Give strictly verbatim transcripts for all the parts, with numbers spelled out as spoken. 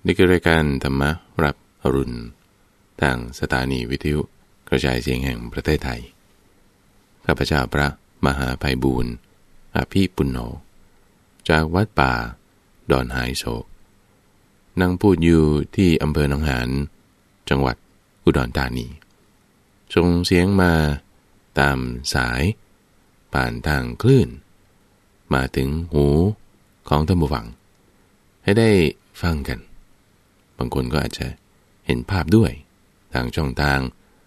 นี่คือรายการธรรมรับอรุณทางสถานีวิทยุกระจายเสียงแห่งประเทศไทยข้าพเจ้าพระมหาไพบูลย์อภิปุณโญจากวัดป่าดอนหายโศกนั่งพูดอยู่ที่อำเภอหนองหานจังหวัดอุดรธานีส่งเสียงมาตามสายผ่านทางคลื่นมาถึงหูของท่านผู้ฟังให้ได้ฟังกันบางคนก็อาจจะเห็นภาพด้วยทางช่องทาง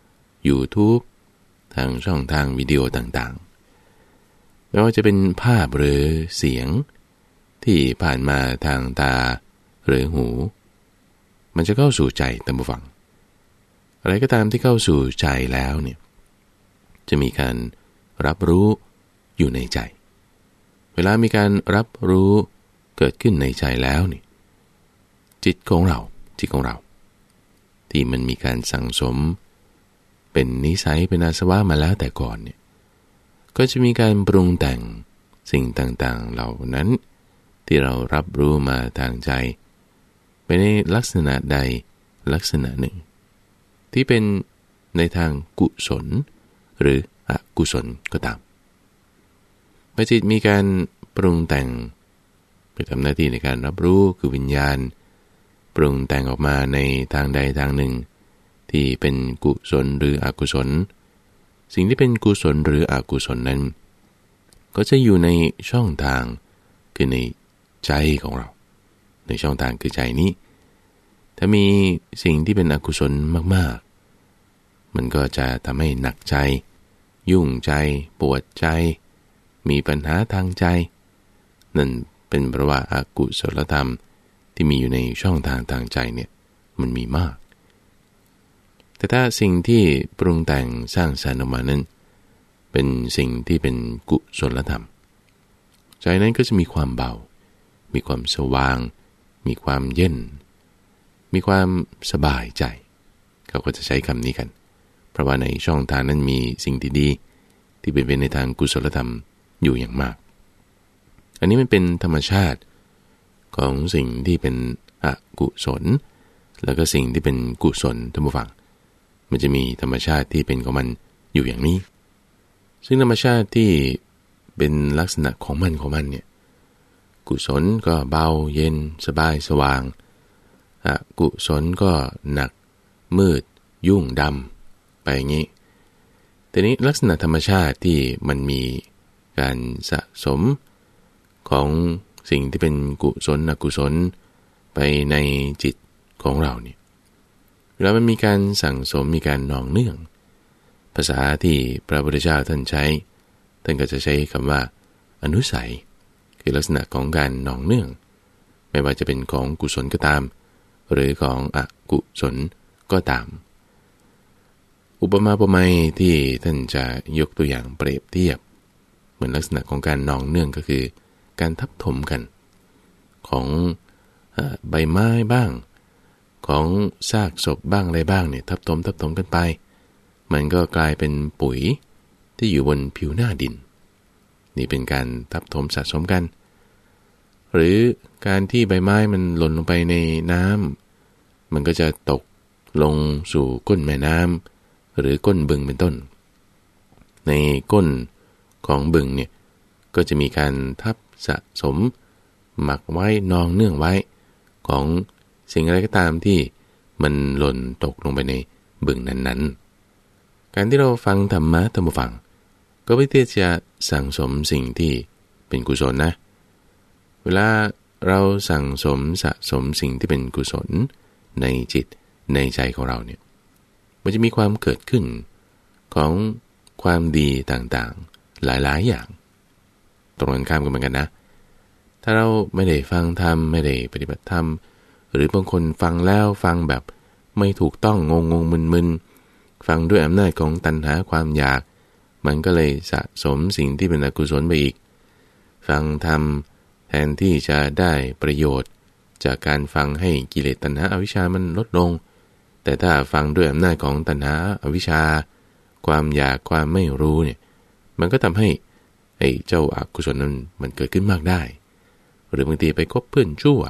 YouTube ทางช่องทางวิดีโอต่างๆไม่ว่าจะเป็นภาพหรือเสียงที่ผ่านมาทางตาหรือหูมันจะเข้าสู่ใจท่านผู้ฟังอะไรก็ตามที่เข้าสู่ใจแล้วเนี่ยจะมีการรับรู้อยู่ในใจเวลามีการรับรู้เกิดขึ้นในใจแล้วนี่จิตของเราจิตของเราที่มันมีการสั่งสมเป็นนิสัยเป็นอาสวะมาแล้วแต่ก่อนเนี่ยก็จะมีการปรุงแต่งสิ่งต่างๆเหล่านั้นที่เรารับรู้มาทางใจไปในลักษณะใดลักษณะหนึ่งที่เป็นในทางกุศลหรืออกุศลก็ตามเมื่อจิตมีการปรุงแต่งไปทำหน้าที่ในการรับรู้คือวิญญาณปรุงแต่งออกมาในทางใดทางหนึ่งที่เป็นกุศลหรืออกุศลสิ่งที่เป็นกุศลหรืออกุศลนั้นก็จะอยู่ในช่องทางคือในใจของเราในช่องทางคือใจนี้ถ้ามีสิ่งที่เป็นอกุศลมากๆมันก็จะทำให้หนักใจยุ่งใจปวดใจมีปัญหาทางใจนั่นเป็นเพราะว่าอกุศลธรรมที่มีอยู่ในช่องทางทางใจเนี่ยมันมีมากแต่ถ้าสิ่งที่ปรุงแต่งสร้างสรรค์ออกมานั้นเป็นสิ่งที่เป็นกุศลธรรมใจนั้นก็จะมีความเบามีความสว่างมีความเย็นมีความสบายใจเขาก็จะใช้คำนี้กันเพราะว่าในช่องทางนั้นมีสิ่งที่ดีที่เป็นไปในทางกุศลธรรมอยู่อย่างมากอันนี้มันเป็นธรรมชาติของสิ่งที่เป็นอกุศลแล้วก็สิ่งที่เป็นกุศลท่านผู้ฟังมันจะมีธรรมชาติที่เป็นของมันอยู่อย่างนี้ซึ่งธรรมชาติที่เป็นลักษณะของมันของมันเนี่ยกุศลก็เบาเย็นสบายสว่างอกุศลก็หนักมืดยุ่งดำไปอย่างนี้แต่นี้ลักษณะธรรมชาติที่มันมีการสะสมของสิ่งที่เป็นกุศลอกุศลไปในจิตของเราเนี่ยแล้วมันมีการสั่งสมมีการนองเนื่องภาษาที่พระพุทธเจ้าท่านใช้ท่านก็จะใช้คำว่าอนุสัยคือลักษณะของการนองเนื่องไม่ว่าจะเป็นของกุศลก็ตามหรือของอกุศลก็ตามอุปมาอุปไมยที่ท่านจะยกตัวอย่างเปรียบเทียบเหมือนลักษณะของการนองเนื่องก็คือการทับถมกันของใบไม้บ้างของซากศพบ้างอะไรบ้างเนี่ยทับถมทับถมกันไปมันก็กลายเป็นปุ๋ยที่อยู่บนผิวหน้าดินนี่เป็นการทับถมสะสมกันหรือการที่ใบไม้มันหล่นลงไปในน้ำมันก็จะตกลงสู่ก้นแม่น้ำหรือก้นบึงเป็นต้นในก้นของบึงเนี่ยก็จะมีการทับสะสมหมักไว้นองเนื่องไว้ของสิ่งอะไรก็ตามที่มันหล่นตกลงไปในบึงนั้นๆการที่เราฟังธรรมะธรรมฟังก็เพื่อที่จะสั่งสมสิ่งที่เป็นกุศลนะเวลาเราสั่งสมสะสมสิ่งที่เป็นกุศลในจิตในใจของเราเนี่ยมันจะมีความเกิดขึ้นของความดีต่างๆหลายๆอย่างตรงกันข้ามกันเหมือนกันนะถ้าเราไม่ได้ฟังธรรมไม่ได้ปฏิบัติธรรมหรือบางคนฟังแล้วฟังแบบไม่ถูกต้องงงงมึนๆฟังด้วยอำนาจของตัณหาความอยากมันก็เลยสะสมสิ่งที่เป็นอกุศลไปอีกฟังธรรมแทนที่จะได้ประโยชน์จากการฟังให้กิเลสตัณหาอวิชชามันลดลงแต่ถ้าฟังด้วยอำนาจของตัณหาอวิชชาความอยากความไม่รู้เนี่ยมันก็ทำให้ไอ้เจ้าอกุศลนั้นมันเกิดขึ้นมากได้หรือบางทีไปคบเพื่อนชั่ว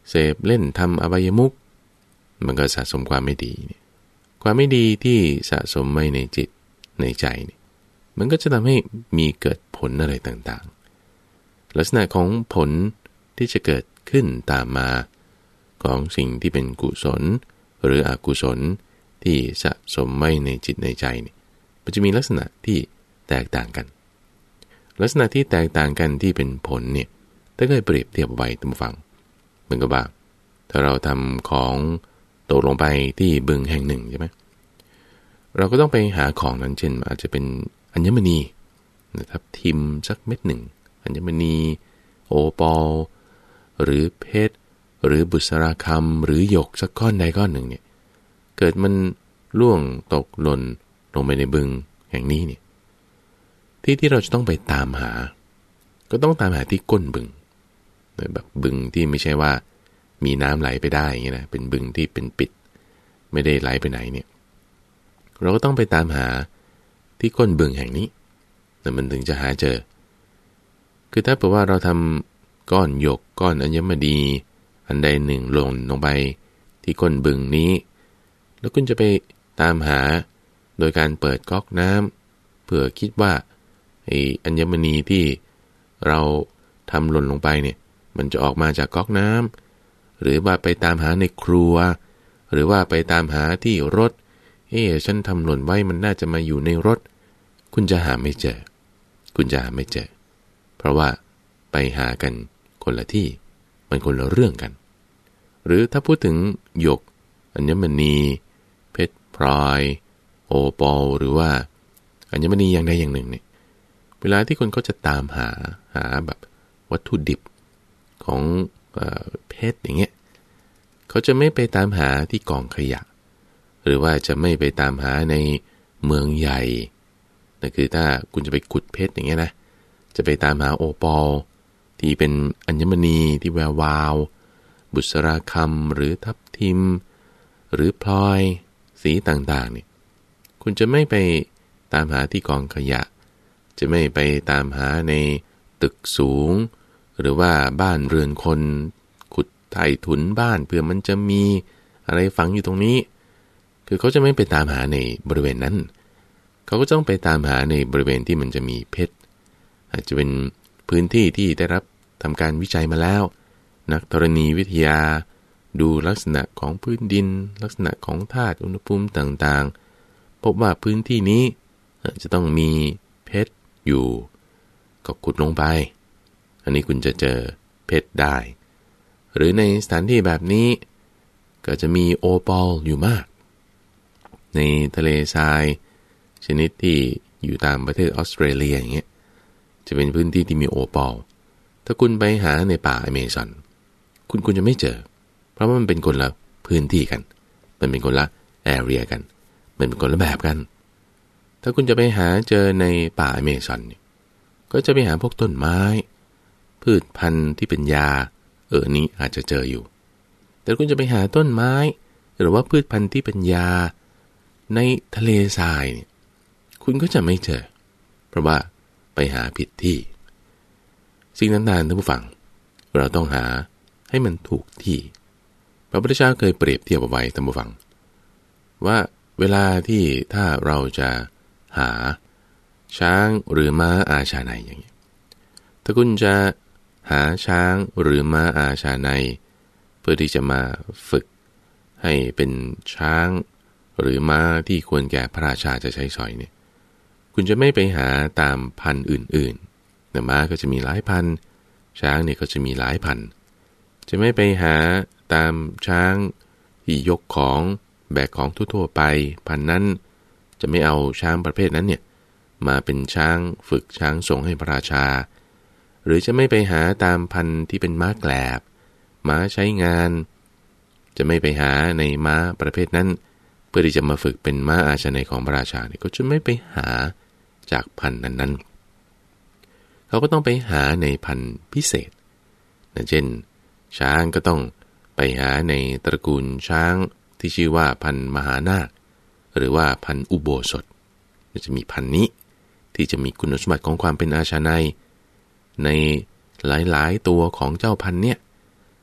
เสพเล่นทำอบายมุขมันก็สะสมความไม่ดีความไม่ดีที่สะสมไว้ในจิตในใจนี่มันก็จะทำให้มีเกิดผลอะไรต่างๆลักษณะของผลที่จะเกิดขึ้นตามมาของสิ่งที่เป็นกุศลหรืออกุศลที่สะสมไว้ในจิตในใจนี่มันจะมีลักษณะที่แตกต่างกันลักษณะที่แตกต่างกันที่เป็นผลเนี่ยถ้าเคยเปรียบเทียบไว้ท่านผู้ฟังเหมือนกับว่าถ้าเราทำของตกลงไปที่บึงแห่งหนึ่งใช่ไหมเราก็ต้องไปหาของนั้นเช่นอาจจะเป็นอัญมณีนะครับทิมสักเม็ดหนึ่งอัญมณีโอปอลหรือเพชรหรือบุษราคำหรือหยกสักก้อนใดก้อนหนึ่งเนี่ยเกิดมันล่วงตกหล่นลงไปในบึงแห่งนี้เนี่ยที่ที่เราจะต้องไปตามหาก็ต้องตามหาที่ก้นบึงแบบบึงที่ไม่ใช่ว่ามีน้ำไหลไปได้อย่างเงี้ยนะเป็นบึงที่เป็นปิดไม่ได้ไหลไปไหนเนี่ยเราก็ต้องไปตามหาที่ก้นบึงแห่งนี้แต่มันถึงจะหาเจอคือถ้าเผื่อว่าเราทำก้อนหยกก้อนอัญมณีอันใดหนึ่งหล่นลงไปที่ก้นบึงนี้แล้วคุณจะไปตามหาโดยการเปิดก๊อกน้ำเพื่อคิดว่าไอ้อัญมณีที่เราทำหล่นลงไปเนี่ยมันจะออกมาจากก๊อกน้ำหรือว่าไปตามหาในครัวหรือว่าไปตามหาที่รถเอ๊ะฉันทำหล่นไว้มันน่าจะมาอยู่ในรถคุณจะหาไม่เจอคุณจะหาไม่เจอเพราะว่าไปหากันคนละที่มันคนละเรื่องกันหรือถ้าพูดถึงหยกอัญมณีเพชรพลอยโอปอลหรือว่าอัญมณีอย่างใดอย่างหนึ่งเนี่ยเวลาที่คนเขาจะตามหาหาแบบวัตถุดิบของเอ่อเพชรอย่างเงี้ยเขาจะไม่ไปตามหาที่กองขยะหรือว่าจะไม่ไปตามหาในเมืองใหญ่นั่นคือถ้าคุณจะไปขุดเพชรอย่างเงี้ยนะจะไปตามหาโอปอลที่เป็นอัญมณีที่แวววาวบุษราคำหรือทับทิมหรือพลอยสีต่างๆเนี่ยคุณจะไม่ไปตามหาที่กองขยะจะไม่ไปตามหาในตึกสูงหรือว่าบ้านเรือนคนขุดไถ่ถุนบ้านเพื่อมันจะมีอะไรฝังอยู่ตรงนี้คือเขาจะไม่ไปตามหาในบริเวณนั้นเขาก็ต้องไปตามหาในบริเวณที่มันจะมีเพชรอาจจะเป็นพื้นที่ที่ได้รับทำการวิจัยมาแล้วนักธรณีวิทยาดูลักษณะของพื้นดินลักษณะของธาตุอุณหภูมิต่างๆพบว่าพื้นที่นี้จะต้องมีเพชรอยู่ก็ขุดลงไปอันนี้คุณจะเจอเพชรได้หรือในสถานที่แบบนี้ก็จะมีโอปอลอยู่มากในทะเลทรายชนิดที่อยู่ตามประเทศออสเตรเลียอย่างเงี้ยจะเป็นพื้นที่ที่มีโอปอลถ้าคุณไปหาในป่าอเมซอนคุณคุณจะไม่เจอเพราะว่ามันเป็นคนละพื้นที่กันมันเป็นคนละแอเรียกันมันเป็นคนละแบบกันถ้าคุณจะไปหาเจอในป่าอเมซอนเนี่ยก็จะไปหาพวกต้นไม้พืชพันธุ์ที่เป็นยาเออนี้อาจจะเจออยู่แต่คุณจะไปหาต้นไม้หรือว่าพืชพันธุ์ที่เป็นยาในทะเลทรายเนี่ยคุณก็จะไม่เจอเพราะว่าไปหาผิดที่สิ่งต่างๆท่านผู้ฟังเราต้องหาให้มันถูกที่พระพุทธเจ้าเคยเปรียบเทียบเอาไว้ท่านผู้ฟังว่าเวลาที่ถ้าเราจะหาช้างหรือม้าอาชาไนอย่างนี้ถ้าคุณจะหาช้างหรือม้าอาชาไนเพื่อที่จะมาฝึกให้เป็นช้างหรือม้าที่ควรแก่พระราชาจะใช้สอยเนี่ยคุณจะไม่ไปหาตามพันธุ์อื่นๆแต่ม้าก็จะมีหลายพันธุ์ช้างเนี่ยก็จะมีหลายพันธุ์จะไม่ไปหาตามช้างที่ยกของแบกของทั่วๆไปพันธุ์นั้นจะไม่เอาช้างประเภทนั้นเนี่ยมาเป็นช้างฝึกช้างส่งให้พระราชาหรือจะไม่ไปหาตามพันธุ์ที่เป็นม้าแกลบม้าใช้งานจะไม่ไปหาในม้าประเภทนั้นเพื่อที่จะมาฝึกเป็นม้าอาชาไนของพระราชาเนี่ยก็จะไม่ไปหาจากพันธุ์นั้นๆเขาก็ต้องไปหาในพันธุ์พิเศษนะเช่นช้างก็ต้องไปหาในตระกูลช้างที่ชื่อว่าพันธุ์มหานาคหรือว่าพันธุ์อุโบสถจะมีพันธุ์นี้ที่จะมีคุณสมบัติของความเป็นอาชาไนในหลายๆตัวของเจ้าพันธุ์เนี่ย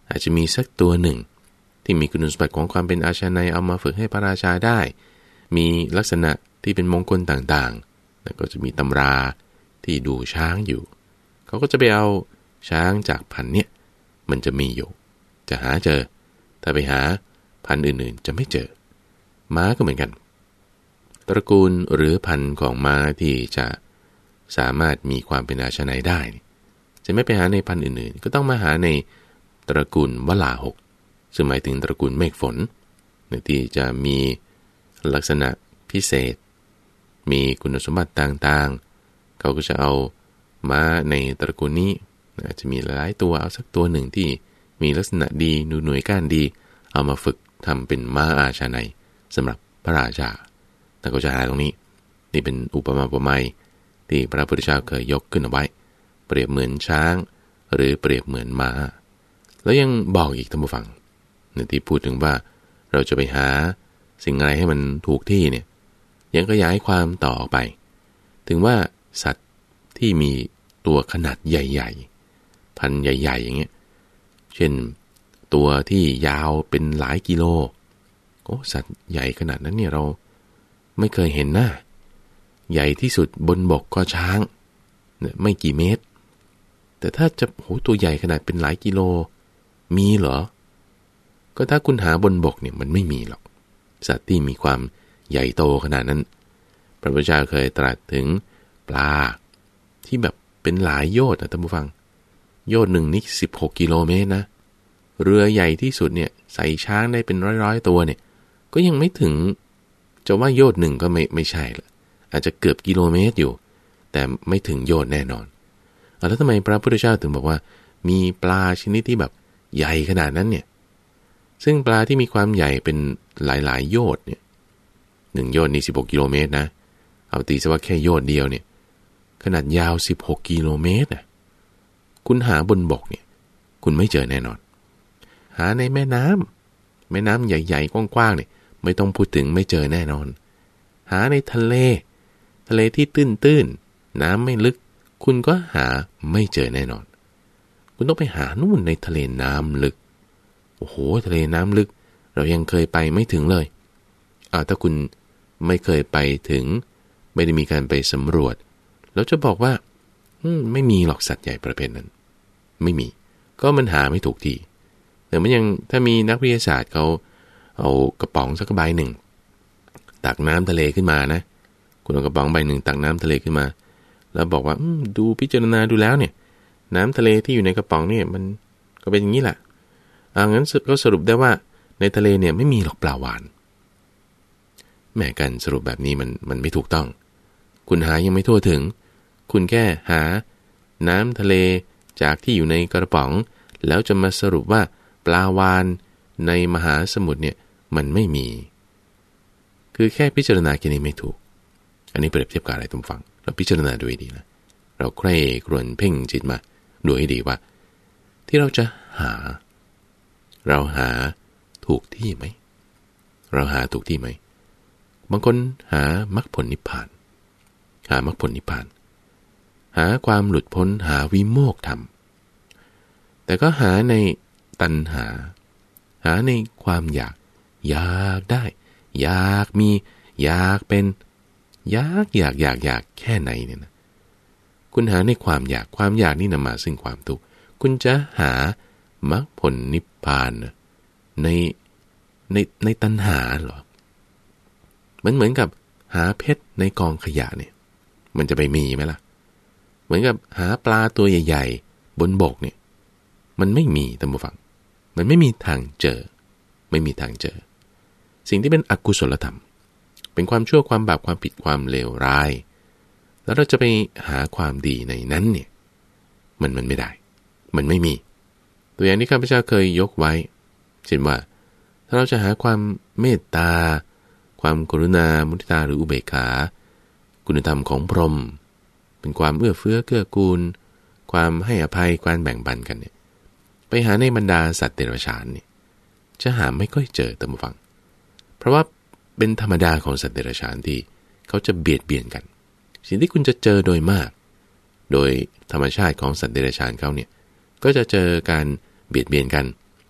อาจจะมีสักตัวหนึ่งที่มีคุณสมบัติของความเป็นอาชาไนเอามาฝึกให้พระราชาได้มีลักษณะที่เป็นมงคลต่างๆแล้วก็จะมีตำราที่ดูช้างอยู่เขาก็จะไปเอาช้างจากพันธุ์เนี้ยมันจะมีอยู่จะหาเจอถ้าไปหาพันธุ์อื่นๆจะไม่เจอม้าก็เหมือนกันตระกูลหรือพันธุ์ของม้าที่จะสามารถมีความเป็นอาชาไนได้จะไม่ไปหาในพันธุ์อื่นๆก็ต้องมาหาในตระกูลวลาหกซึ่งหมายถึงตระกูลเมฆฝนที่จะมีลักษณะพิเศษมีคุณสมบัติต่างๆเขาก็จะเอาม้าในตระกูลนี้อาจจะมีหลายตัวเอาสักตัวหนึ่งที่มีลักษณะดีหนูหน่วยก้านดีเอามาฝึกทำเป็นม้าอาชาไนสำหรับพระราชาแต่ก็จะหาตรงนี้นี่เป็นอุปมาอุปไมยที่พระพุทธเจ้าเคยยกขึ้นเอาไว้เปรียบเหมือนช้างหรือเปรียบเหมือนม้าแล้วยังบอกอีกท่านผู้ฟังในที่พูดถึงว่าเราจะไปหาสิ่งอะไรให้มันถูกที่เนี่ยยังขยายความต่อออกไปถึงว่าสัตว์ที่มีตัวขนาดใหญ่ๆพันใหญ่ๆอย่างเงี้ยเช่นตัวที่ยาวเป็นหลายกิโลโอ้สัตว์ใหญ่ขนาดนั้นเนี่ยเราไม่เคยเห็นนะใหญ่ที่สุดบนบกก็ช้างไม่กี่เมตรแต่ถ้าจะโหตัวใหญ่ขนาดเป็นหลายกิโลมีเหรอก็ถ้าคุณหาบนบกเนี่ยมันไม่มีหรอกสัตว์ที่มีความใหญ่โตขนาดนั้นพระพุทธเจ้าเคยตรัสถึงปลาที่แบบเป็นหลายโยชน์นะท่านผู้ฟังโยชน์หนึ่งนี่สิบหกกิโลเมตรนะเรือใหญ่ที่สุดเนี่ยใส่ช้างได้เป็นร้อยๆตัวเนี่ยก็ยังไม่ถึงจะว่าโยชน์หนึ่งก็ไม่ไม่ใช่ละอาจจะเกือบกิโลเมตรอยู่แต่ไม่ถึงโยชน์แน่นอนแล้วทำไมพระพุทธเจ้าถึงบอกว่ามีปลาชนิดที่แบบใหญ่ขนาดนั้นเนี่ยซึ่งปลาที่มีความใหญ่เป็นหลายๆโยชน์เนี่ยหนึ่งโยชน์นี่สิบหกกิโลเมตรนะเอาตีซะว่าแค่โยชน์เดียวเนี่ยขนาดยาวสิบหกกิโลเมตรน่ะคุณหาบนบกเนี่ยคุณไม่เจอแน่นอนหาในแม่น้ำแม่น้ำใหญ่ๆกว้างๆเนี่ยไม่ต้องพูดถึงไม่เจอแน่นอนหาในทะเลทะเลที่ตื้นๆน้ำไม่ลึกคุณก็หาไม่เจอแน่นอนคุณต้องไปหานู่นในทะเลน้ำลึกโอ้โหทะเลน้ำลึกเรายังเคยไปไม่ถึงเลยอ้าวถ้าคุณไม่เคยไปถึงไม่ได้มีการไปสำรวจแล้วจะบอกว่าไม่มีหรอกสัตว์ใหญ่ประเภทนั้นไม่มีก็มันหาไม่ถูกที่แต่มันยังถ้ามีนักวิทยาศาสตร์เขาเอากระป๋องสักใบหนึ่งตักน้ำทะเลขึ้นมานะคุณเอากระป๋องใบหนึ่งตักน้ำทะเลขึ้นมาแล้วบอกว่าดูพิจารณาดูแล้วเนี่ยน้ำทะเลที่อยู่ในกระป๋องเนี่ยมันก็เป็นอย่างนี้แหละอ่างั้นก็สรุปได้ว่าในทะเลเนี่ยไม่มีหรอกปลาหวานแม้กันสรุปแบบนี้มันมันไม่ถูกต้องคุณหายังไม่ทั่วถึงคุณแค่หาน้ำทะเลจากที่อยู่ในกระป๋องแล้วจะมาสรุปว่าปลาวาฬในมหาสมุทรเนี่ยมันไม่มีคือแค่พิจารณาแค่นี้ไม่ถูกอันนี้เปรียบเทียบกับอะไรทุกฝั่งเราพิจารณาดูให้ดีนะเราใคร่ครวญเพ่งจิตมาดูให้ดีว่าที่เราจะหาเราหาถูกที่ไหมเราหาถูกที่ไหมบางคนหามรรคผลนิพพานหามรรคผลนิพพานหาความหลุดพ้นหาวิโมกข์ธรรมแต่ก็หาในตัณหาหาในความอยากอยากได้อยากมีอยากเป็นอยากอยากอยากอยากแค่ไหนเนี่ยนะคุณหาในความอยากความอยากนี่นำมาซึ่งความทุกข์คุณจะหามรรคผลนิพพานในในในตัณหาเหรอมันเหมือนกับหาเพชรในกองขยะเนี่ยมันจะไปมีไหมล่ะเหมือนกับหาปลาตัวใหญ่ๆบนบกเนี่ยมันไม่มีท่านผู้ฟังมันไม่มีทางเจอไม่มีทางเจอสิ่งที่เป็นอกุศลธรรมเป็นความชั่วความบาปความผิดความเลวร้ายแล้วเราจะไปหาความดีในนั้นเนี่ยมันมันไม่ได้มันไม่มีตัวอย่างที่ข้าพเจ้าเคยยกไว้เช่นว่าถ้าเราจะหาความเมตตาความกรุณามุทิตาหรืออุเบกขาคุณธรรมของพรหมเป็นความเอื้อเฟื้อเกื้อกูลความให้อภัยการแบ่งปันกันเนี่ยไปหาในบรรดาสัตว์เดรัจฉานเนี่ยจะหาไม่ค่อยเจอตามฟังเพราะว่าเป็นธรรมดาของสัตว์เดรัจฉานที่เขาจะเบียดเบียนกันสิ่งที่คุณจะเจอโดยมากโดยธรรมชาติของสัตว์เดรัจฉานเขาเนี่ยก็จะเจอการเบียดเบียนกัน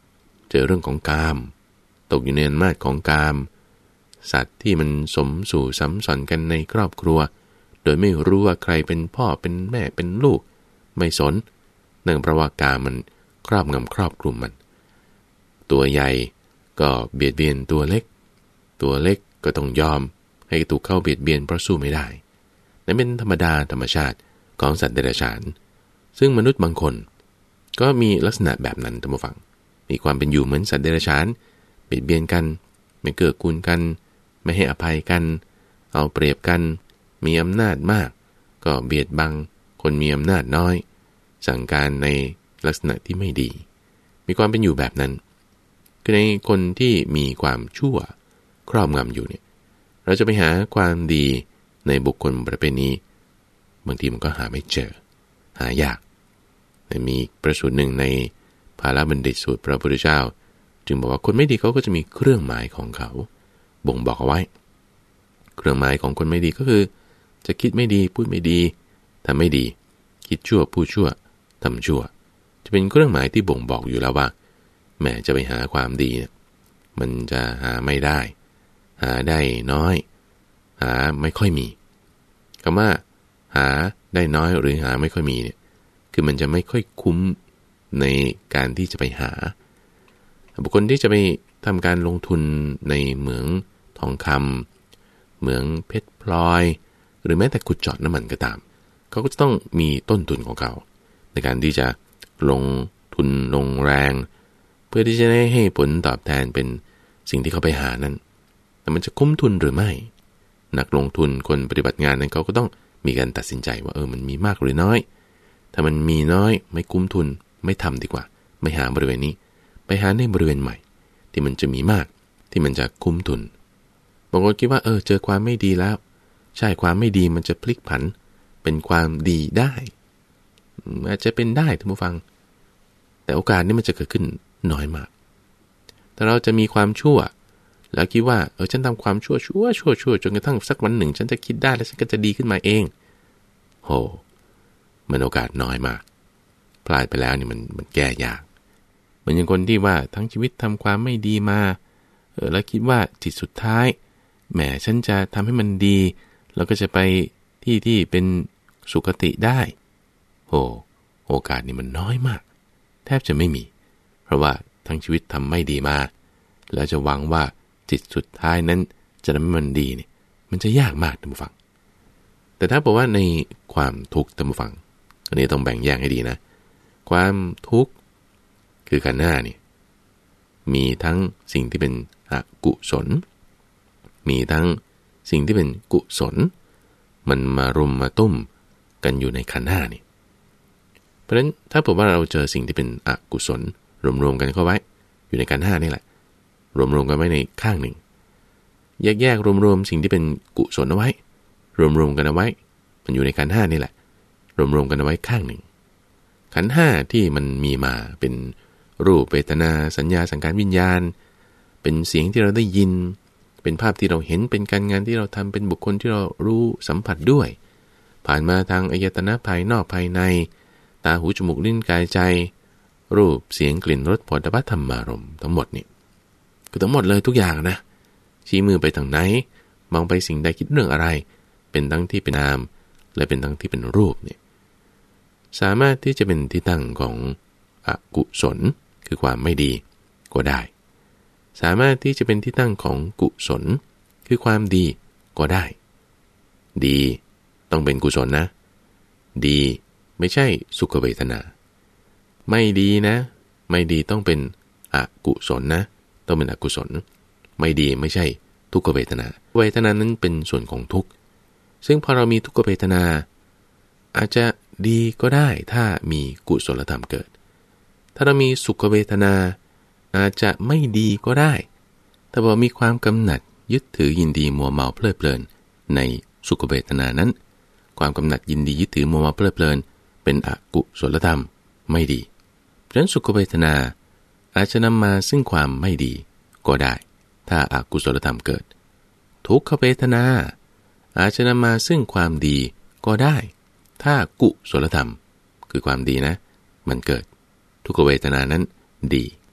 เจอเรื่องของกามตกอยู่ในอำนาจของกามสัตว์ที่มันสมสู่ซ้ำซ้อนกันในครอบครัวโดยไม่รู้ว่าใครเป็นพ่อเป็นแม่เป็นลูกไม่สนเนื่องเพราะว่ากามมันครอบงำครอบคลุมมันตัวใหญ่ก็เบียดเบียนตัวเล็กตัวเล็กก็ต้องยอมให้ถูกเข้าเบียดเบียนเพราะสู้ไม่ได้นั่นเป็นธรรมดาธรรมชาติของสัตว์เดรัจฉานซึ่งมนุษย์บางคนก็มีลักษณะแบบนั้นท่านผู้ฟังมีความเป็นอยู่เหมือนสัตว์เดรัจฉานเบียดเบียนกันไม่เกื้อกูลกันไม่ให้อภัยกันเอาเปรียบกันมีอำนาจมากก็เบียดบังคนมีอำนาจน้อยสั่งการในลักษณะที่ไม่ดีมีความเป็นอยู่แบบนั้นคือในคนที่มีความชั่วครอบงำอยู่เนี่ยเราจะไปหาความดีในบุคคลประเภทนี้บางทีมันก็หาไม่เจอหายากมีประสูตรหนึ่งในภาลบัณฑิตสูตรพระพุทธเจ้าจึงบอกว่าคนไม่ดีเขาก็จะมีเครื่องหมายของเขาบ่งบอกเอาไว้เครื่องหมายของคนไม่ดีก็คือจะคิดไม่ดีพูดไม่ดีทำไม่ดีคิดชั่วพูดชั่วทำชั่วจะเป็นเครื่องหมายที่บ่งบอกอยู่แล้วว่าแม้จะไปหาความดีเนี่ยมันจะหาไม่ได้หาได้น้อยหาไม่ค่อยมีคำว่าหาได้น้อยหรือหาไม่ค่อยมีเนี่ยคือมันจะไม่ค่อยคุ้มในการที่จะไปหาบุคคลที่จะไปทำการลงทุนในเหมืองทองคำเหมืองเพชรพลอยหรือแม้แต่ขุดเจาะน้ำมันก็ตามเขาก็จะต้องมีต้นทุนของเขาในการที่จะลงทุนลงแรงเพื่อที่จะได้ให้ผลตอบแทนเป็นสิ่งที่เขาไปหานั้นแต่มันจะคุ้มทุนหรือไม่นักลงทุนคนปฏิบัติงานนั้นเขาก็ต้องมีการตัดสินใจว่าเออมันมีมากหรือน้อยถ้ามันมีน้อยไม่คุ้มทุนไม่ทำดีกว่าไม่หาบริเวณนี้ไปหาในบริเวณใหม่ที่มันจะมีมากที่มันจะคุ้มทุนบางคนคิดว่าเออเจอความไม่ดีแล้วใช่ความไม่ดีมันจะพลิกผันเป็นความดีได้อาจจะเป็นได้ท่านผู้ฟังแต่โอกาสนี้มันจะเกิดขึ้นน้อยมากแต่เราจะมีความชั่วแล้วคิดว่าเออฉันทำความชั่วชั่วชั่วชั่วจนกระทั่งสักวันหนึ่งฉันจะคิดได้แล้วฉันก็จะดีขึ้นมาเองโหมันโอกาสน้อยมากพลาดไปแล้วนี่มันมันแก้ยากเหมือนอย่างคนที่ว่าทั้งชีวิตทำความไม่ดีมาเออแล้วคิดว่าจิตสุดท้ายแหมฉันจะทำให้มันดีแล้วก็จะไปที่ที่เป็นสุคติได้โหโอกาสนี่มันน้อยมากแทบจะไม่มีเพราะว่าทั้งชีวิตทำไม่ดีมาแล้วจะหวังว่าจิตสุดท้ายนั้นจะทำให้มันดีนี่มันจะยากมากท่านผู้ฟังแต่ถ้าบอกว่าในความทุกข์ท่านผู้ฟังอันนี้ต้องแบ่งแยกให้ดีนะความทุกข์คือขันธ์ห้านี่มีทั้งสิ่งที่เป็นอกุศลมีทั้งสิ่งที่เป็นกุศลมันมารุมมาตุ้มกันอยู่ในขันธ์ห้านี่เพราะฉะนั้นถ้าบอกว่าเราเจอสิ่งที่เป็นอกุศลรวมๆกันเข้าไว้อยู่ในขันธ์ห้านี่แหละรวมๆกันไว้ในข้างหนึ่งแยกๆรวมๆสิ่งที่เป็นกุศลเอาไว้รวมๆกันเอาไว้มันอยู่ในขันธ์ห้านี่แหละรวมๆกันเอาไว้ข้างหนึ่งขันธ์ห้าที่มันมีมาเป็นรูปเวทนาสัญญาสังขารวิญญาณเป็นเสียงที่เราได้ยินเป็นภาพที่เราเห็นเป็นการงานที่เราทำเป็นบุคคลที่เรารู้สัมผัสด้วยผ่านมาทางอายตนะภายนอกภายในตาหูจมูกลิ้นกายใจรูปเสียงกลิ่นรสโผฏฐัพพะธรรมารมณ์ทั้งหมดนี่คือทั้งหมดเลยทุกอย่างนะชี้มือไปทางไหนมองไปสิ่งใดคิดเรื่องอะไรเป็นทั้งที่เป็นนามและเป็นทั้งที่เป็นรูปเนี่ยสามารถที่จะเป็นที่ตั้งของอกุศลคือความไม่ดีก็ได้สามารถที่จะเป็นที่ตั้งของกุศลคือความดีก็ได้ดีต้องเป็นกุศลนะดีไม่ใช่สุขเวทนาไม่ดีนะไม่ดีต้องเป็นอกุศลนะต้องเป็นอกุศลไม่ดีไม่ใช่ทุกขเวทนาเวทนานั้นเป็นส่วนของทุกข์ซึ่งพอเรามีทุกขเวทนาอาจจะดีก็ได้ถ้ามีกุศลธรรมเกิดถ้าเรามีสุขเวทนาอาจจะไม่ดีก็ได้ถ้าบอกมีความกำหนัดยึดถือยินดีมัวเมาเพลิดเพลินในสุขเวทนานั้นความกำหนัดยินดียึดถือมัวเมาเพลิดเพลินเป็นอกุศลธรรมไม่ดีเพราะฉะนั้นสุขเวทนาอาจจะนำมาซึ่งความไม่ดีก็ได้ถ้าอกุศลธรรมเกิดทุกขเวทนาอาจจะนำมาซึ่งความดีก็ได้ถ้ากุศลธรรมคือความดีนะมันเกิดทุกขเวทนานั้นดี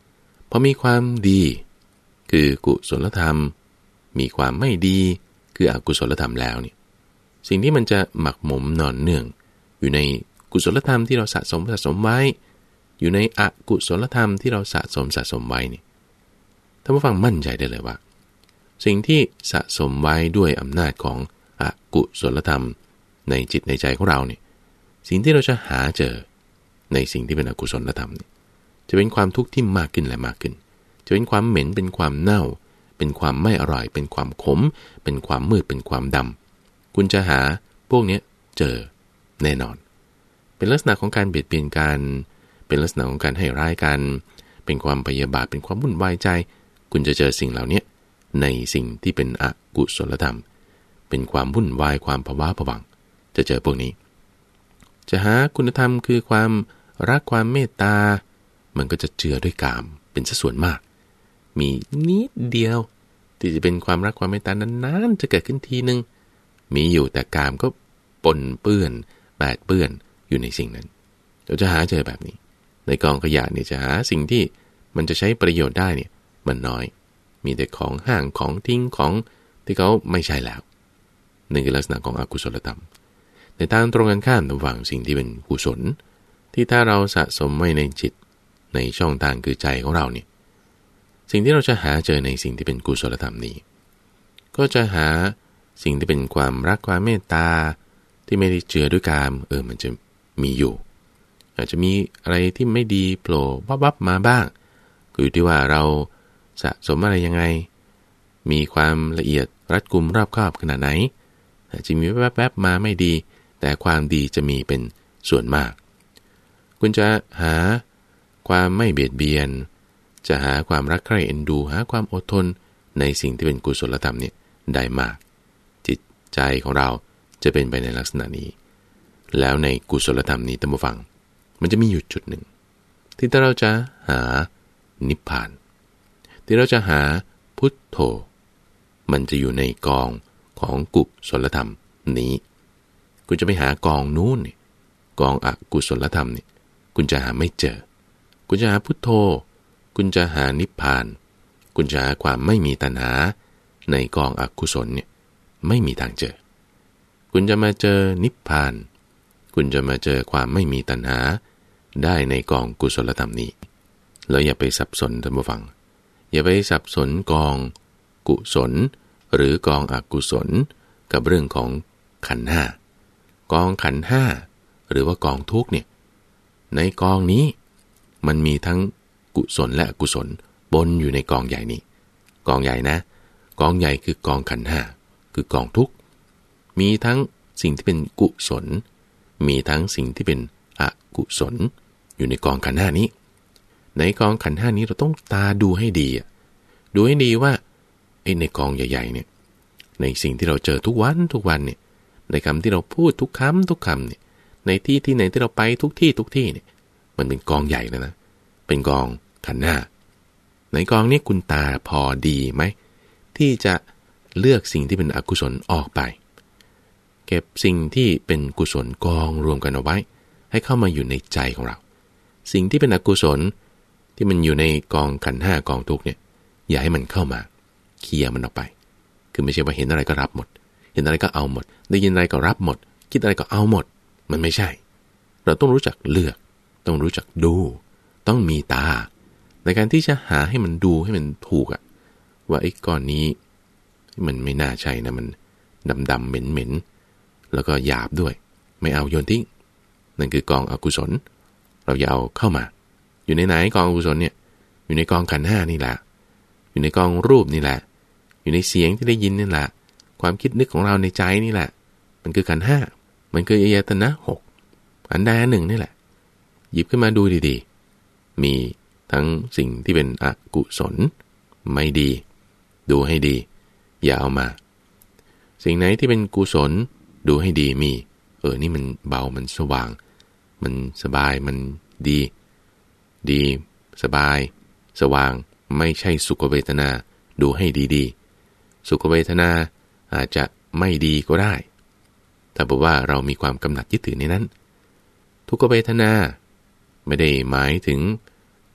พอมีความดีคือกุศลธรรมมีความไม่ดีคืออกุศลธรรมแล้วเนี่ยสิ่งที่มันจะหมักหมมนอนเนื่องอยู่ในกุศลธรรมที่เราสะสมสะสมไว้อยู่ในอกุศลธรรมที่เราสะสมสะสมไว้นี่ท่านผู้ฟังมั่นใจได้เลยว่าสิ่งที่สะสมไว้ด้วยอำนาจของอกุศลธรรมในจิตในใจของเราเนี่ยสิ่งที่เราจะหาเจอในสิ่งที่เป็นอกุศลธรรมเนี่ยจะเป็นความทุกข์ที่มากขึ้นและมากขึ้นจะเป็นความเหม็นเป็นความเน่าเป็นความไม่อร่อยเป็นความขมเป็นความมืดเป็นความดำคุณจะหาพวกนี้เจอแน่นอนเป็นลักษณะของการเบียดเบียนกันเป็นลักษณะของการให้ร้ายกันเป็นความพยาบาทเป็นความวุ่นวายใจคุณจะเจอสิ่งเหล่านี้ในสิ่งที่เป็นอกุศลธรรมเป็นความวุ่นวายความภาวะผวังจะเจอพวกนี้จะหาคุณธรรมคือความรักความเมตตามันก็จะเจือด้วยกามเป็นสัดส่วนมากมีนิดเดียวที่จะเป็นความรักความเมตตานานๆจะเกิดขึ้นทีนึงมีอยู่แต่กามก็ปนเปื้อนแปดเปื้อนอยู่ในสิ่งนั้นเราจะหาเจอแบบนี้ในกองขยะเนี่ยจะหาสิ่งที่มันจะใช้ประโยชน์ได้เนี่ยมันน้อยมีแต่ของห่างของทิ้งของที่เขาไม่ใช่แล้วนี่คือลักษณะของอกุศลธรรมในทางตรงกันข้ามระหว่างสิ่งที่เป็นกุศลที่ถ้าเราสะสมไว้ในจิตในช่องทางคือใจของเราเนี่ยสิ่งที่เราจะหาเจอในสิ่งที่เป็นกุศลธรรมนี้ก็จะหาสิ่งที่เป็นความรักความเมตตาที่ไม่ได้เจือด้วยกามเออมันจะมีอยู่อาจจะมีอะไรที่ไม่ดีโผล่วับๆมาบ้างก็อยู่ที่ว่าเราสะสมอะไรยังไงมีความละเอียดรัดกุมรอบคอบขนาดไหนอาจจะมีแวบๆมาไม่ดีแต่ความดีจะมีเป็นส่วนมากคุณจะหาความไม่เบียดเบียนจะหาความรักใคร่เอ็นดูหาความอดทนในสิ่งที่เป็นกุศลธรรมเนี่ยได้มากจิตใจของเราจะเป็นไปในลักษณะนี้แล้วในกุศลธรรมนี้ท่านผู้ฟังมันจะมีอยู่จุดหนึ่งที่ถ้าเราจะหานิพพานที่เราจะหาพุทโธมันจะอยู่ในกองของกุศลธรรมนี้คุณจะไปหากองนู้นนี่กองอกุศลธรรมนี่คุณจะหาไม่เจอคุณจะหาพุทโธคุณจะหานิพพานคุณจะหาความไม่มีตัณหาในกองอกุศลเนี่ยไม่มีทางเจอคุณจะมาเจอนิพพานคุณจะมาเจอความไม่มีตัณหาได้ในกองกุศลธรรมนี้แล้วอย่าไปสับสนท่านผู้ฟังอย่าไปสับสนกองกุศลหรือกองอกุศลกับเรื่องของขันธ์ห้ากองขันธ์ห้าหรือว่ากองทุกข์เนี่ยในกองนี้มันมีทั้งกุศลและอกุศลปนอยู่ในกองใหญ่นี้กองใหญ่นะกองใหญ่คือกองขันธ์ห้าคือกองทุกข์มีทั้งสิ่งที่เป็นกุศลมีทั้งสิ่งที่เป็นอกุศลอยู่ในกองขันธ์ห้านี้ในกองขันธ์ห้านี้เราต้องตาดูให้ดีดูให้ดีว่าไอ้ในกองใหญ่ๆเนี่ยในสิ่งที่เราเจอทุกวันทุกวันเนี่ยในคำที่เราพูดทุกคำทุกคำเนี่ยในที่ที่ไหนที่เราไปทุกที่ทุกที่เนี่ยมันเป็นกองใหญ่แล้วนะเป็นกองขันธ์ห้าในกองนี้คุณตาพอดีไหมที่จะเลือกสิ่งที่เป็นอกุศลออกไปเก็บสิ่งที่เป็นกุศลกองรวมกันเอาไว้ให้เข้ามาอยู่ในใจของเราสิ่งที่เป็นอกุศลที่มันอยู่ในกองขันธ์ห้ากองทุกเนี่ยอย่าให้มันเข้ามาเคลียร์มันออกไปคือไม่ใช่ว่าเห็นอะไรก็รับหมดเห็นอะไรก็เอาหมดได้ยินอะไรก็รับหมดคิดอะไรก็เอาหมดมันไม่ใช่เราต้องรู้จักเลือกต้องรู้จักดูต้องมีตาในการที่จะหาให้มันดูให้มันถูกอะว่าไอ้ก้อนนี้มันไม่น่าใช่นะมันดำๆเหม็นๆแล้วก็หยาบด้วยไม่เอาโยนทิ้งนั่นคือกองอกุศลเราอย่าเอาเข้ามาอยู่ในไหนกองอกุศลเนี่ยอยู่ในกองขันธ์ห้านี่แหละอยู่ในกองรูปนี่แหละอยู่ในเสียงที่ได้ยินนี่แหละความคิดนึกของเราในใจนี่แหละมันคือขันธ์ห้ามันคืออายตนะหกอันใดอันหนึ่งนี่แหละหยิบขึ้นมาดูดีๆมีทั้งสิ่งที่เป็นอกุศลไม่ดีดูให้ดีอย่าเอามาสิ่งไหนที่เป็นกุศลดูให้ดีมีเออนี่มันเบามันสว่างมันสบายมันดีดีสบายสว่างไม่ใช่สุขเวทนาดูให้ดีๆสุขเวทนาอาจจะไม่ดีก็ได้ถ้าบอกว่าเรามีความกำหนัดยึดถือในนั้นทุกขเวทนาไม่ได้หมายถึง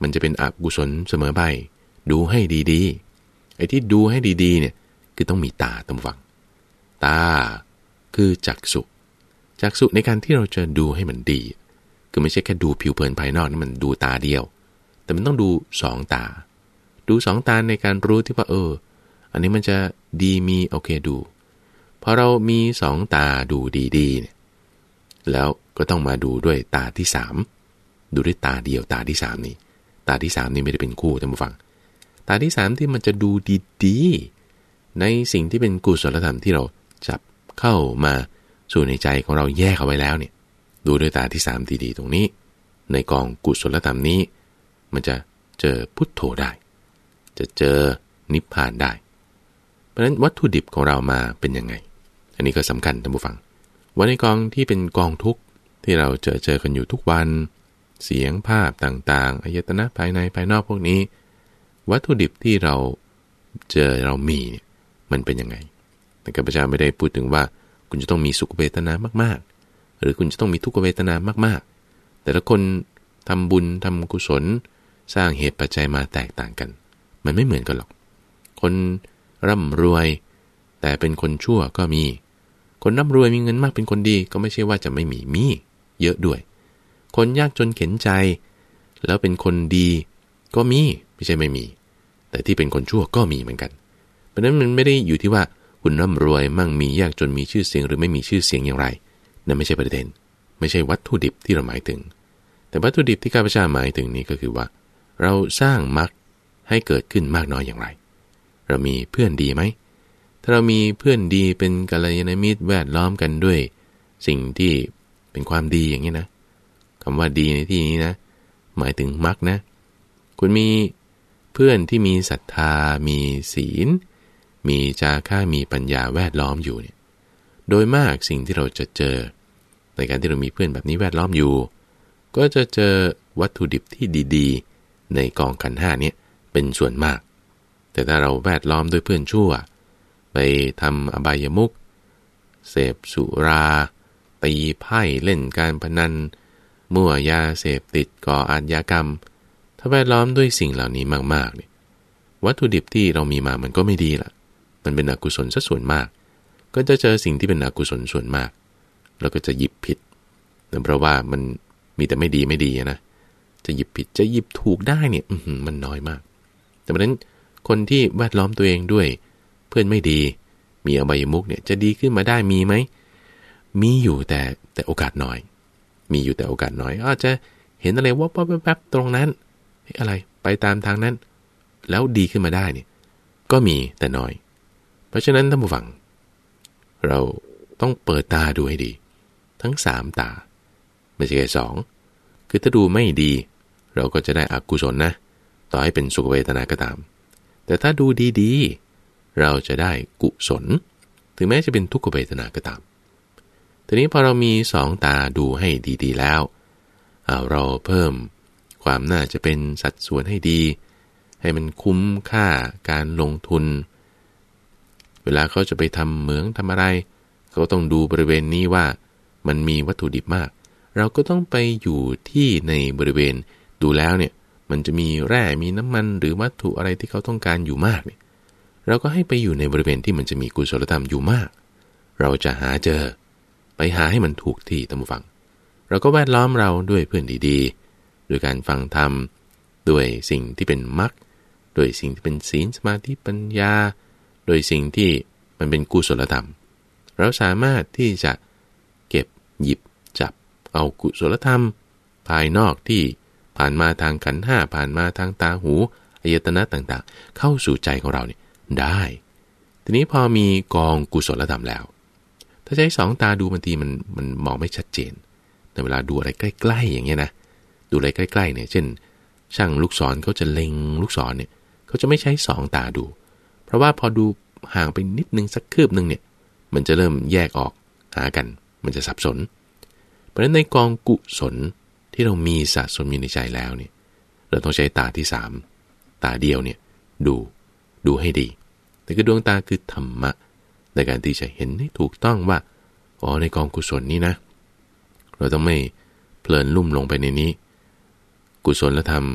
มันจะเป็นอกุศลเสมอไปดูให้ดีๆไอ้ที่ดูให้ดีๆเนี่ยคือต้องมีตาตามฟังตาคือจักษุจักษุในการที่เราจะดูให้มันดีคือไม่ใช่แค่ดูผิวเผินภายนอกนี่มันดูตาเดียวแต่มันต้องดูสองตาดูสองตาในการรู้ที่ว่าเอออันนี้มันจะดีมีโอเคดูพอเรามีสองตาดูดีๆเนี่ยแล้วก็ต้องมาดูด้วยตาที่สามดูด้วยตาเดียวตาที่สามนี่ตาที่สามนี่ไม่ได้เป็นคู่ท่านผู้ฟังตาที่สามที่มันจะดูดีๆในสิ่งที่เป็นกุศลธรรมที่เราจับเข้ามาสู่ในใจของเราแยกเอาไว้แล้วเนี่ยดูด้วยตาที่สามดีๆตรงนี้ในกองกุศลธรรมนี้มันจะเจอพุทโธได้จะเจอนิพพานได้เพราะฉะนั้นวัตถุดิบของเรามาเป็นยังไงอันนี้ก็สำคัญท่านผู้ฟังว่าในกองที่เป็นกองทุกข์ที่เราเจอเจอกันอยู่ทุกวันเสียงภาพต่างๆอายตนะภายในภายนอกพวกนี้วัตถุดิบที่เราเจอเรามีเนี่ยมันเป็นยังไงแต่ข้าพเจ้าไม่ได้พูดถึงว่าคุณจะต้องมีสุขเวทนามากๆหรือคุณจะต้องมีทุกขเวทนามากๆแต่ละคนทำบุญทำกุศลสร้างเหตุปัจจัยมาแตกต่างกันมันไม่เหมือนกันหรอกคนร่ำรวยแต่เป็นคนชั่วก็มีคนร่ำรวยมีเงินมากเป็นคนดีก็ไม่ใช่ว่าจะไม่มีมีเยอะด้วยคนยากจนเข็ญใจแล้วเป็นคนดีก็มีไม่ใช่ไม่มีแต่ที่เป็นคนชั่วก็มีเหมือนกันเพราะนั้นมันไม่ได้อยู่ที่ว่าคุณร่ำรวยมั่งมียากจนมีชื่อเสียงหรือไม่มีชื่อเสียงอย่างไรนั่นไม่ใช่ประเด็นไม่ใช่วัตถุดิบที่เราหมายถึงแต่วัตถุดิบที่ข้าพเจ้าหมายถึงนี้ก็คือว่าเราสร้างมรรคให้เกิดขึ้นมากน้อยอย่างไรเรามีเพื่อนดีไหมถ้าเรามีเพื่อนดีเป็นกัลยาณมิตรแวดล้อมกันด้วยสิ่งที่เป็นความดีอย่างนี้นะคำว่าดีในที่นี้นะหมายถึงมรรคนะคุณมีเพื่อนที่มีศรัทธามีศีลมีจาค่ามีปัญญาแวดล้อมอยู่เนี่ยโดยมากสิ่งที่เราจะเจอในการที่เรามีเพื่อนแบบนี้แวดล้อมอยู่ก็จะเจอวัตถุดิบที่ดีๆในกองขันธ์ห้านี้เป็นส่วนมากแต่ถ้าเราแวดล้อมด้วยเพื่อนชั่วไปทำอบายมุขเสพสุราตีไพ่เล่นการพนันมั่วยาเสพติดก่ออาชญากรรมถ้าแวดล้อมด้วยสิ่งเหล่านี้มากๆเนี่ยวัตถุดิบที่เรามีมามันก็ไม่ดีล่ะมันเป็นอกุศลซะส่วนมากก็จะเจอสิ่งที่เป็นอกุศลส่วนมากแล้วก็จะหยิบผิดเพราะว่ามันมีแต่ไม่ดีไม่ดีนะจะหยิบผิดจะหยิบถูกได้เนี่ยมันน้อยมากแต่เพราะนั้นคนที่แวดล้อมตัวเองด้วยเพื่อนไม่ดีมีอบายมุขเนี่ยจะดีขึ้นมาได้มีไหมมีอยู่แต่แต่โอกาสน้อยมีอยู่แต่โอกาสน้อยอาจจะเห็นอะไรว่าแป๊บๆตรงนั้นอะไรไปตามทางนั้นแล้วดีขึ้นมาได้เนี่ยก็มีแต่น้อยเพราะฉะนั้นท่านผู้ฟังเราต้องเปิดตาดูให้ดีทั้งสามตาไม่ใช่แค่สองคือถ้าดูไม่ดีเราก็จะได้อกุศลนะต่อให้เป็นสุขเวทนาก็ตามแต่ถ้าดูดีๆเราจะได้กุศลถึงแม้จะเป็นทุกขเวทนาก็ตามทีนี้พอเรามีสองตาดูให้ดีๆแล้วเอาเราเพิ่มความน่าจะเป็นสัดส่วนให้ดีให้มันคุ้มค่าการลงทุนเวลาเขาจะไปทำเหมืองทำอะไรเขาต้องดูบริเวณนี้ว่ามันมีวัตถุดิบมากเราก็ต้องไปอยู่ที่ในบริเวณดูแล้วเนี่ยมันจะมีแร่มีน้ำมันหรือวัตถุอะไรที่เขาต้องการอยู่มากเนี่ยเราก็ให้ไปอยู่ในบริเวณที่มันจะมีกุศลธรรมอยู่มากเราจะหาเจอไปหาให้มันถูกที่ท่านผู้ฟังเราก็แวดล้อมเราด้วยเพื่อนดีๆด้วยการฟังธรรมด้วยสิ่งที่เป็นมรรคด้วยสิ่งที่เป็นศีลสมาธิปัญญาโดยสิ่งที่มันเป็นกุศลธรรมเราสามารถที่จะเก็บหยิบจับเอากุศลธรรมภายนอกที่ผ่านมาทางขันธ์ห้าผ่านมาทางตาหูอายตนะต่างๆเข้าสู่ใจของเราเนี่ยได้ทีนี้พอมีกองกุศลธรรมแล้วถ้าใช้สองตาดูบางทีมันมันมองไม่ชัดเจนแต่เวลาดูอะไรใกล้ๆอย่างเงี้ยนะดูอะไรใกล้ๆเนี่ยเช่นช่างลูกศรเขาจะเล็งลูกศรเนี่ยเขาจะไม่ใช้สองตาดูเพราะว่าพอดูห่างไปนิดนึงสักคืบนึงเนี่ยมันจะเริ่มแยกออกหากันมันจะสับสนเพราะฉะนั้นในกองกุศลที่เรามีสะสมอยู่ในใจแล้วเนี่ยเราต้องใช้ตาที่สามตาเดียวเนี่ยดูดูให้ดีแต่คือดวงตาคือธรรมะในการที่จะเห็นให้ถูกต้องว่าอ๋อในกองกุศลนี้นะเราต้องไม่เพลินลุ่มลงไปในนี้กุศลธรรม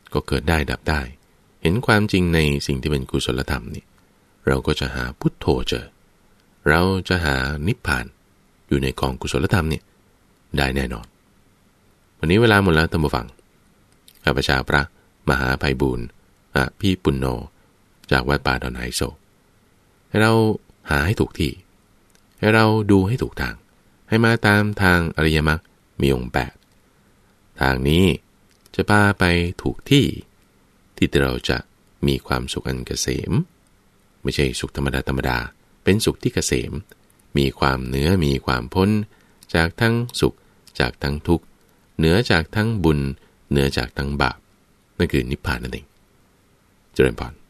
ก็เกิดได้ดับได้เห็นความจริงในสิ่งที่เป็นกุศลธรรมนี่เราก็จะหาพุทโธเจอเราจะหานิพพานอยู่ในกองกุศลธรรมนี่ได้แน่นอนวันนี้เวลาหมดแล้วท่านผู้ฟังข้าพเจ้าพระมหาไพบูลย์อภิปุณโญจากวัดป่าดอนไฮโซให้เราหาให้ถูกที่ให้เราดูให้ถูกทางให้มาตามทางอริยมรรคมีองค์แปดทางนี้จะพาไปถูกที่ที่เราจะมีความสุขอันเกษมไม่ใช่สุขธรรมดาธรรมดาเป็นสุขที่เกษมมีความเหนือมีความพ้นจากทั้งสุขจากทั้งทุกข์เหนือจากทั้งบุญเหนือจากทั้งบาปนั่นคือนิพพานนั่นเองเจริญพร